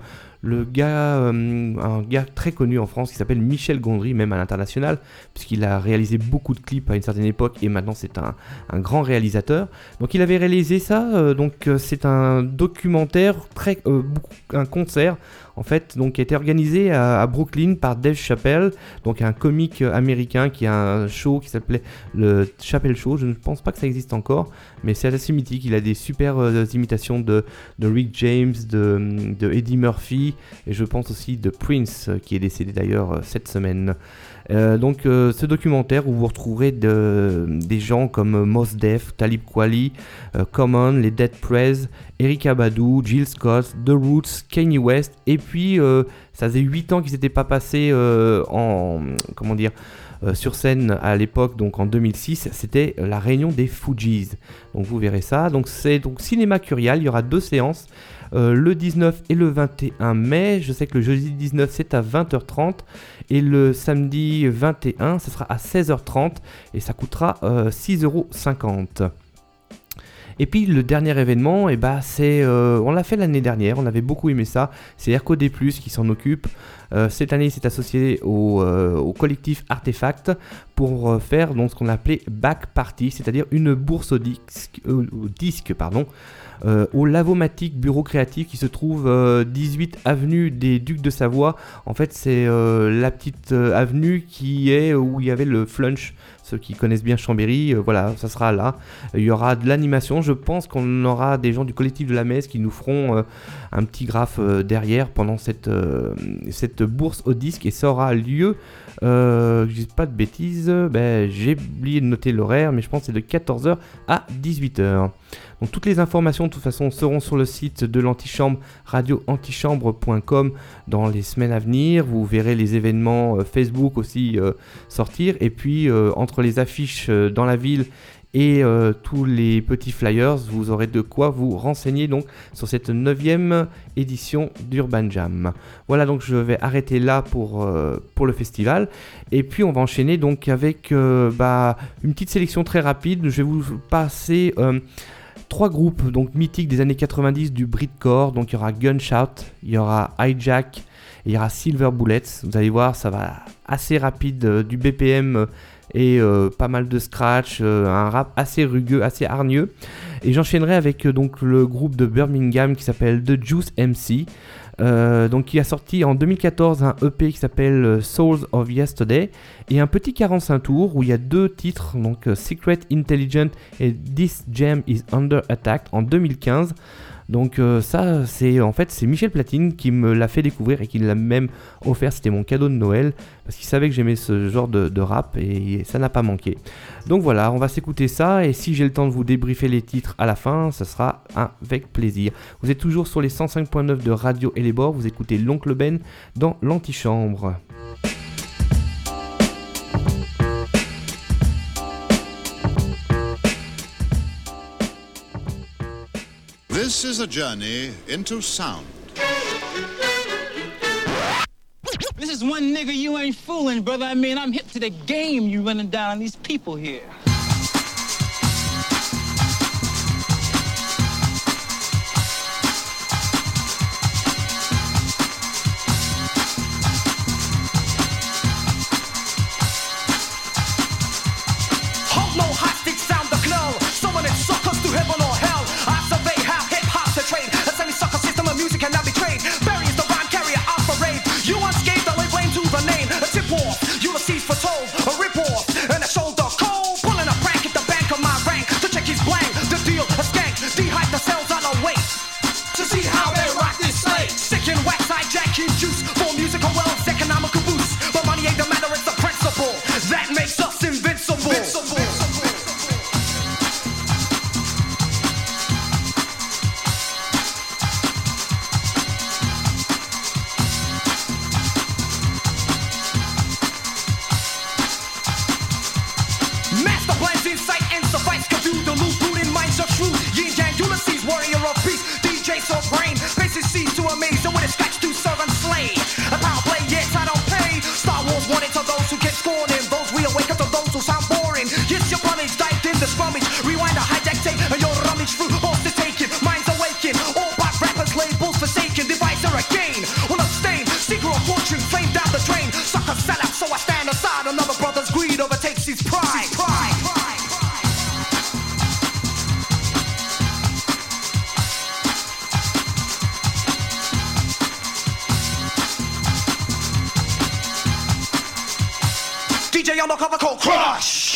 gars très connu en France qui s'appelle Michel Gondry, même à l'international, puisqu'il a réalisé beaucoup de clips à une certaine époque et maintenant c'est un grand réalisateur. Donc il avait réalisé ça, c'est un documentaire, un concert en fait, donc, qui a été organisé à Brooklyn par Dave Chappelle, donc un comique américain qui a un show qui s'appelait le Chappelle Show. Je ne pense pas que ça existe encore, mais c'est assez mythique. Il a des super imitations de Rick James, de Eddie Murphy, et je pense aussi de Prince, qui est décédé d'ailleurs cette semaine. Ce documentaire où vous retrouverez des gens comme Mos Def, Talib Kweli, Common, les Dead Prez, Erykah Badu, Jill Scott, The Roots, Kanye West, et puis ça faisait 8 ans qu'ils n'étaient pas passés sur scène à l'époque, donc en 2006, c'était la réunion des Fugees. Donc vous verrez ça. Donc c'est donc Cinéma Curial, il y aura 2 séances. Le 19 et le 21 mai, je sais que le jeudi 19 c'est à 20h30 et le samedi 21 ce sera à 16h30 et ça coûtera 6,50€. Et puis le dernier événement, on l'a fait l'année dernière, on avait beaucoup aimé ça, c'est Erco D+, qui s'en occupe. Cette année il s'est associé au collectif Artefact pour faire donc, ce qu'on appelait Back Party, c'est-à-dire une bourse au disque, au Lavomatic Bureau Créatif qui se trouve 18 avenue des Ducs de Savoie. En fait c'est la petite avenue où il y avait le Flunch. Ceux qui connaissent bien Chambéry, voilà, ça sera là. Il y aura de l'animation. Je pense qu'on aura des gens du collectif de la Messe qui nous feront un petit graphe derrière pendant cette bourse au disque. Et ça aura lieu, je dis pas de bêtises, j'ai oublié de noter l'horaire, mais je pense que c'est de 14h à 18h. Donc toutes les informations de toute façon seront sur le site de l'Antichambre, radioantichambre.com dans les semaines à venir. Vous verrez les événements Facebook aussi sortir, et puis entre les affiches dans la ville et tous les petits flyers, vous aurez de quoi vous renseigner donc sur cette 9e édition d'Urban Jam. Voilà, donc je vais arrêter là pour le festival, et puis on va enchaîner donc avec une petite sélection très rapide. Je vais vous passer 3 groupes donc mythiques des années 90 du Britcore. Donc il y aura Gunshot, il y aura Hijack, et il y aura Silver Bullets. Vous allez voir, ça va assez rapide, du BPM et pas mal de scratch, un rap assez rugueux, assez hargneux. Et j'enchaînerai avec donc le groupe de Birmingham qui s'appelle The Juice MC, donc qui a sorti en 2014 un EP qui s'appelle Souls of Yesterday, et un petit 45 tours où il y a 2 titres, donc Secret Intelligent et This Jam is Under Attack en 2015. Donc ça, c'est Michel Platine qui me l'a fait découvrir et qui l'a même offert. C'était mon cadeau de Noël parce qu'il savait que j'aimais ce genre de rap, et ça n'a pas manqué. Donc voilà, on va s'écouter ça, et si j'ai le temps de vous débriefer les titres à la fin, ça sera avec plaisir. Vous êtes toujours sur les 105.9 de Radio et les bords, vous écoutez l'Oncle Ben dans l'Antichambre. This is a journey into sound. This is one nigga you ain't fooling, brother. I mean, I'm hip to the game you running down on these people here. Hold no hostage, sound the knell. Someone that suckers to heaven or hell. I survey how hip-hop's a trade. A semi-sucker system of music cannot be trade. Barry is the rhyme carrier, I'm parade. You unscathed, I lay blame to the name. A tip-off, Ulysses foretold. A rip-off, and a shoulder cold. Pulling a prank at the bank of my rank. To check his blank, the deal, a skank. Dehype the cells on a wait. To see how they rock this slate. Sick and wax, hijacking juice. For musical wealth, economical boost. But money ain't the matter, it's the principle. That makes us invincible. Master blends insight and suffice. Confuse the loop, rooted minds are true. Yin Yang, Ulysses, warrior of peace. DJ so brain, faces seas to amaze. And with a scratch to serve and slay. A power play, yes, I don't pay. Star Wars wanted to those who get scorning. Those we awaken to those who sound boring. Yes, your punnage dived in the scrummage. Rewind a hijack tape and your rummage through. Horse to taken, minds awaken. All bot rappers, labels forsaken. Device are again. Will abstain, secret of fortune, flame down the drain. Sucker sell out, so I stand aside. Another brother's greed overtakes his pride. DJ on the cover called Crush.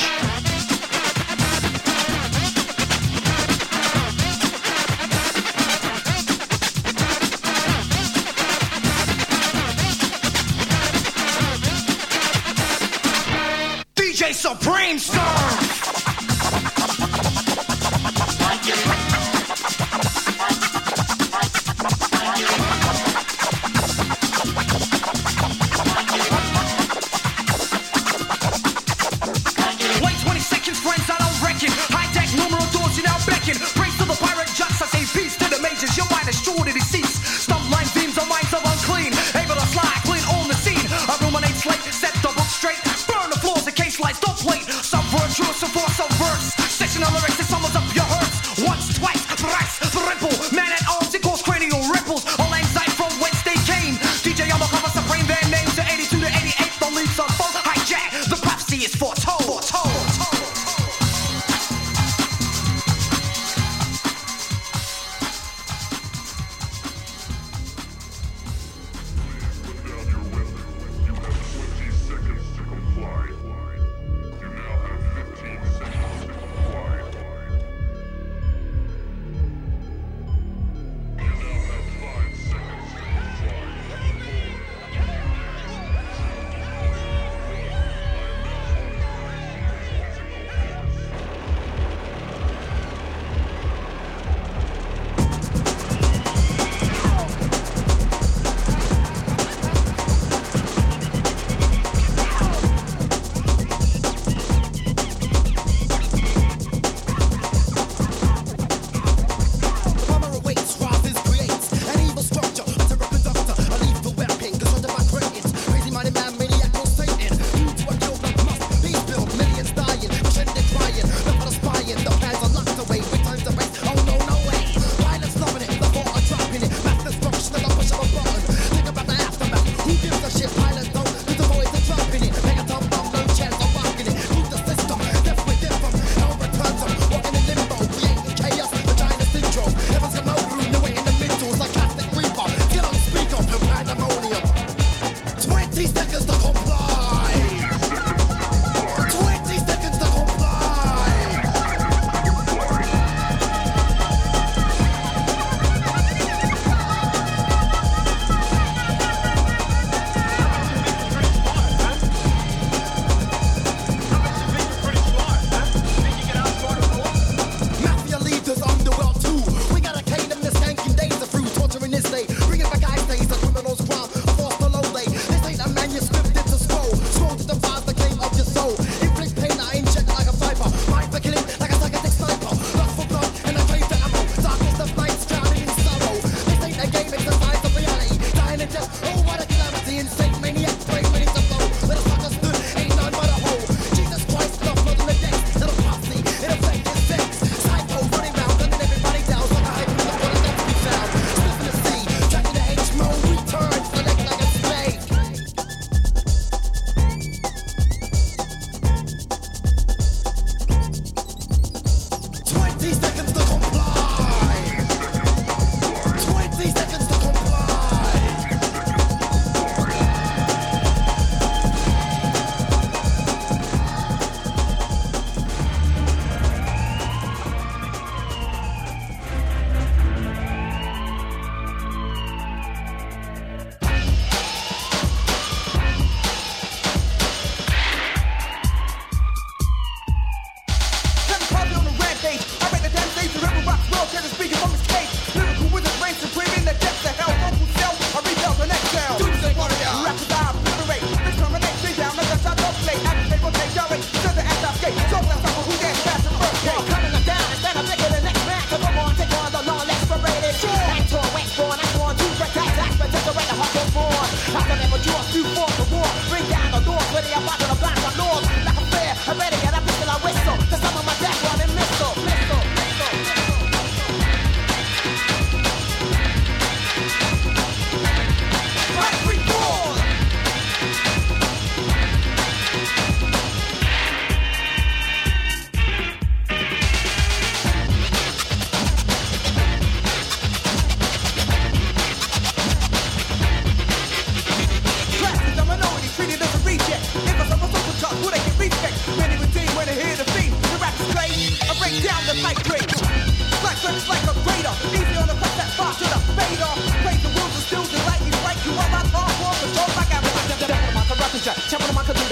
DJ Supreme Storm. Wait 20 seconds, friends, I don't reckon. Hijack numeral doors, you now beckon. Praise to the pirate jocks, I say peace to the majors. Your mind is sure to decease. Stump line beams on minds of unclean. Able to slide clean on the scene. I ruminate slate, set the book straight. Burn the floors in case lights don't plate. Some virtuous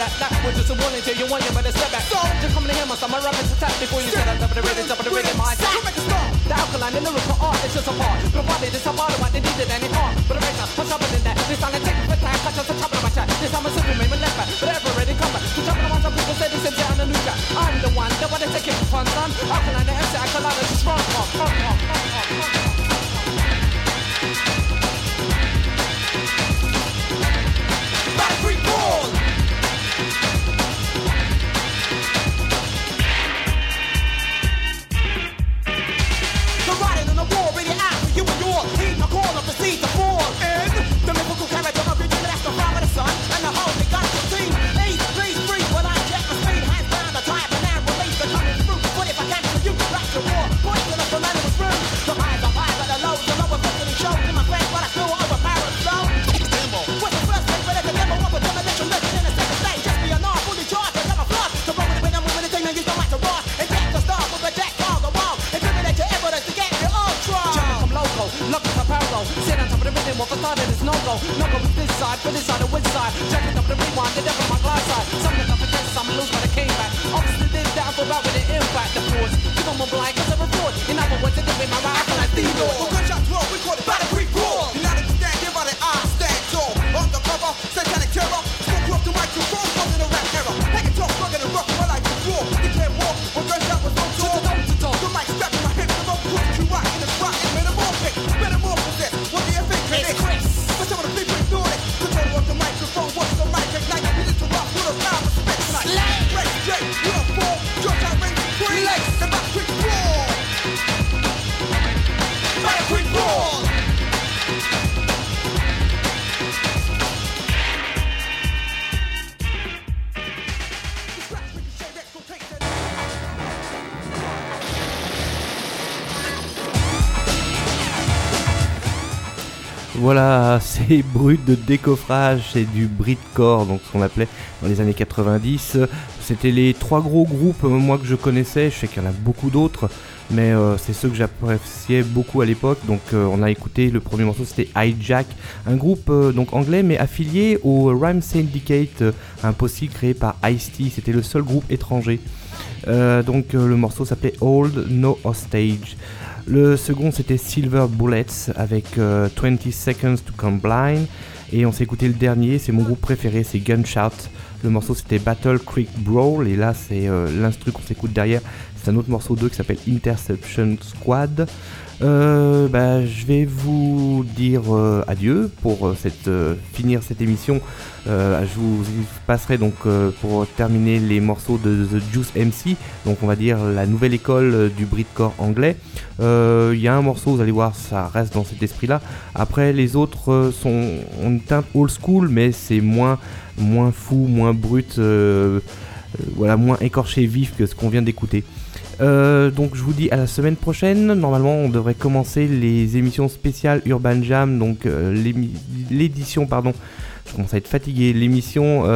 that was just a warning to you when you better step back. So, just come to hear my summer rappers attack before you set up the rhythm, top of the rhythm, my attack. The alkaline and lyrical art, it's just a part. Provided it's a part of what they needed and it are. But the race, what's up in that? This time I take the time, catch us the top of my chat. This time I'm super, maybe left back, but ever ready come back. To top of the ones that people say this is down a new jack. I'm the one, the one they take it for fun, son. Alkaline and MC, alkaline, it's just wrong, Back free ball. The riding on the wall, ready out for you and your heat. I call up the seed to fall in. The mythical character of your that's the father, the son, and the holy got the team. Please breathe when I check my speed. Hands down the tire and now release the coming through. But if I can't for you, back to war. Point to the phenomenal room. The highs are high, but the lows are lower. Quickly show to my face what I feel over Paris. So, what's the first thing for the demo of a demolition? Listen in a second stage. Just be a non fully charged. I got my flood. So roll with I'm moving the thing and use the mic to rock. And get the star with the deck on the wall. Intimidate your evidence to get your own try. Jumping from loco, lucky for Paro. Sit on top of the rhythm, what for started is no go. No go with this side, for this side or which side. Checking up the rewind, the devil my glass side. Some of the confidence, some lose, but I came back. Obviously this down for out with the impact, of course. Give them a blind, cause I report. In other words, it's giving my ride for like D-Lord. Well, gunshots roll, we call it Battle Creek Brawl. You not understand, give out an eye, stand tall. Undercover, satanic terror. Smoke up the microphone, something to rap error. Take it talk, rugged and rough, I like to war. You can't walk, when gunshot was on tour. The mic strapped in my hips, the rope push you rock in the spot. It's metamorphic, metamorphosis. What the effect critics? But some of the people ignore it. Control of the microphone, what's the mic ignite? You need to rock with a round of spit tonight. Ray J, uniform, George I ring free legs, and Battle Creek Brawl. Battle Creek Brawl. Voilà, c'est brut de décoffrage, c'est du Britcore, donc ce qu'on appelait dans les années 90. C'était les trois gros groupes, moi que je connaissais, je sais qu'il y en a beaucoup d'autres, mais c'est ceux que j'appréciais beaucoup à l'époque. Donc on a écouté le premier morceau, c'était Hijack, un groupe donc anglais mais affilié au Rhyme Syndicate, un posse créé par Ice-T, c'était le seul groupe étranger. Donc le morceau s'appelait Old No Hostage. Le second c'était Silver Bullets avec 20 Seconds to Come Blind. Et on s'est écouté le dernier, c'est mon groupe préféré, c'est Gunshot. Le morceau c'était Battle Creek Brawl. Et là c'est l'instru qu'on s'écoute derrière. C'est un autre morceau 2 qui s'appelle Interception Squad. Je vais vous dire adieu pour finir cette émission. Je vous passerai donc pour terminer les morceaux de The Juice MC, donc on va dire la nouvelle école du Britcore anglais. Il y a un morceau, vous allez voir, ça reste dans cet esprit là. Après les autres sont une teinte old school, mais c'est moins fou, moins brut, voilà, moins écorché vif que ce qu'on vient d'écouter. Donc je vous dis à la semaine prochaine. Normalement on devrait commencer les émissions spéciales Urban Jam, donc l'édition, pardon, je commence à être fatigué, l'émission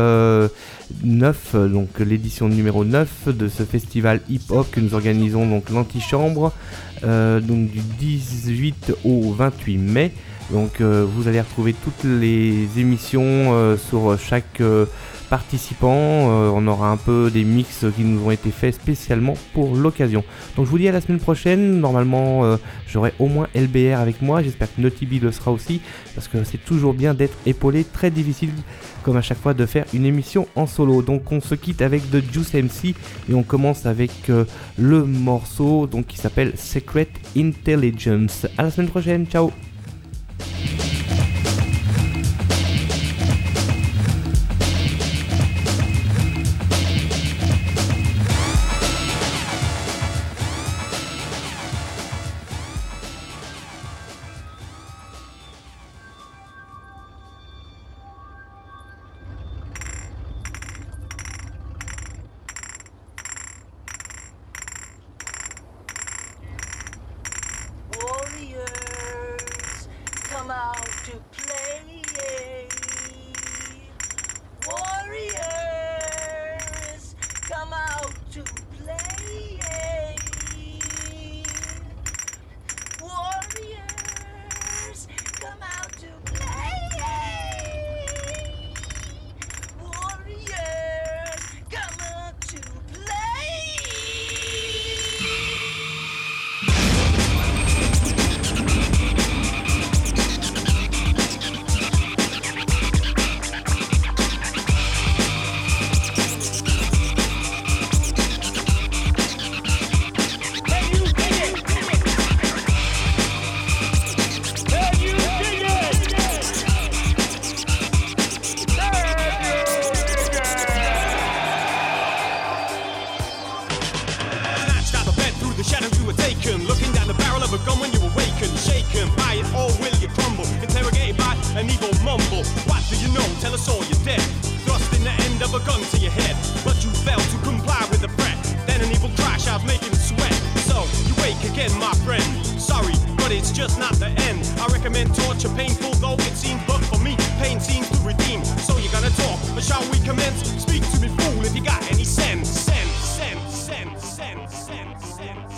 9, donc l'édition numéro 9 de ce festival hip-hop que nous organisons, donc l'Antichambre, donc du 18 au 28 mai. Donc vous allez retrouver toutes les émissions sur chaque participant. On aura un peu des mix qui nous ont été faits spécialement pour l'occasion. Donc je vous dis à la semaine prochaine. Normalement j'aurai au moins LBR avec moi, j'espère que Naughty B le sera aussi, parce que c'est toujours bien d'être épaulé, très difficile comme à chaque fois de faire une émission en solo. Donc on se quitte avec The Juice MC et on commence avec le morceau donc qui s'appelle Secret Intelligence. À la semaine prochaine, ciao. Warriors, an evil mumble. What do you know? Tell us all you're dead. Thrusting the end of a gun to your head, but you failed to comply with the threat. Then an evil crash out making it sweat. So you wake again, my friend. Sorry, but it's just not the end. I recommend torture, painful though it seems, but for me, pain seems to redeem. So you're gonna talk, but shall we commence? Speak to me, fool, if you got any sense. Sense, sense, sense, sense, sense, sense.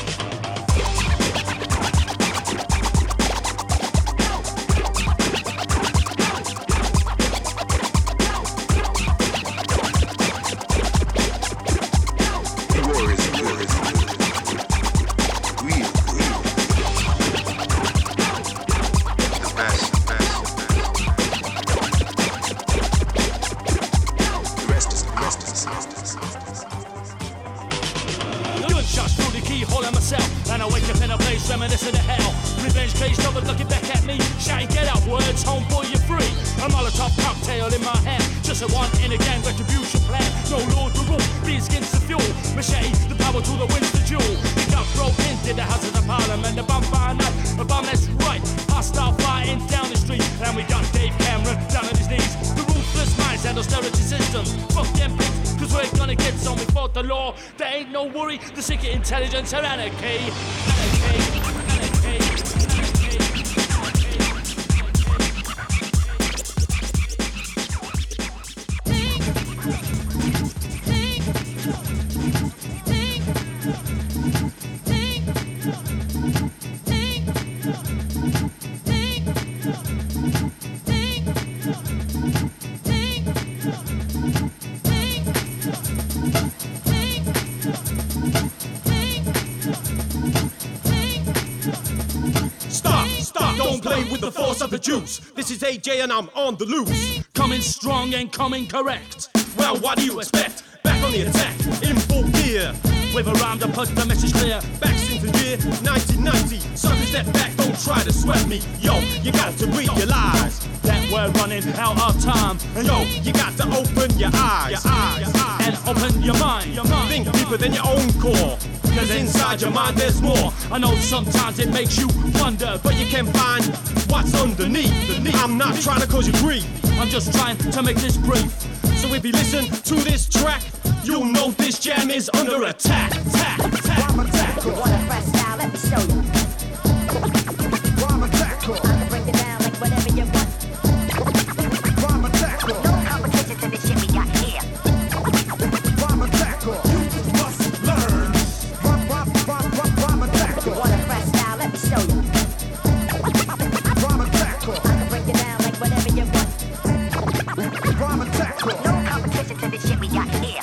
Reminiscent of hell, revenge caged over looking back at me, shouting get out words, homeboy you're free. A Molotov cocktail in my hand, just a one in a gang retribution plan. No law to rule, being against the fuel, machete, the power to the winds the jewel. We got broke into the houses of parliament, the bonfire night, a bomb that's right, hostile fighting down the street. And we got Dave Cameron down on his knees, the ruthless minds and austerity systems. Fuck them pigs, cause we're gonna get some before the law. There ain't no worry, the secret intelligence or anarchy. With the force of the juice. This is AJ and I'm on the loose. Coming strong and coming correct. Well, what do you expect? Back on the attack, in full gear. With a rhyme to put the message clear. Back since the year 1990. Suckers step back, don't try to sweat me. Yo, you got to realize that we're running out of time. And yo, you got to open your eyes. And open your mind. Think deeper than your own core. Cause inside your mind there's more. I know sometimes it makes you wonder, but you can find what's underneath. I'm not trying to cause you grief, I'm just trying to make this brief. So if you listen to this track, you'll know this jam is under attack. Rhyme attack. You want a fresh style? Let me show you. Rhyme attack. I can break it down like whatever you want. Rhyme attack. No competition to this shit we got here. Rhyme attack. You must learn. Rhyme attack. You want a fresh style? Let me show you. Rhyme attack. I can break it down like whatever you want. Rhyme attack. No competition to this shit we got here.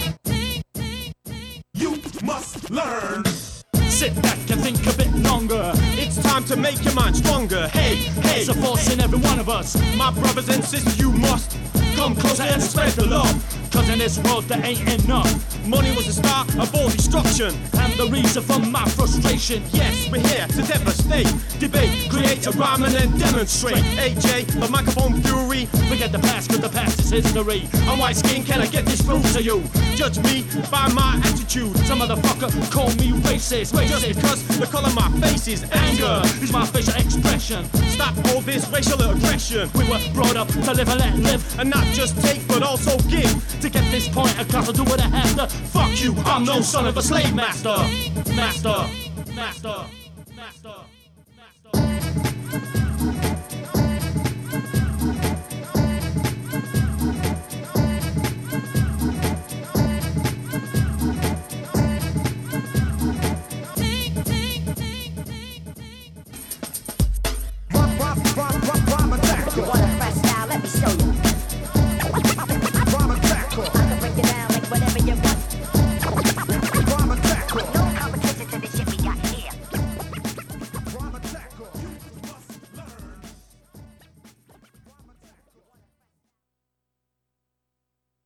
You must learn. Sit back and think a bit longer. It's time to make your mind stronger. Hey, it's a force in every one of us. My brothers and sisters, you must come closer and spread the love. Cause in this world there ain't enough. Money was the start of all destruction, and the reason for my frustration. Yes, we're here to devastate, debate, create a rhyme and then demonstrate. AJ, the microphone fury. Forget the past, cause the past is history. I'm white skin, can I get this through to you? Judge me by my attitude. Some motherfucker call me racist. Just because the color of my face is anger is my facial expression. Stop all this racial aggression. We were brought up to live and let live, and not just take but also give. To get this point across, I'll do what I have to. Fuck you, I'm no son of a slave master. Master.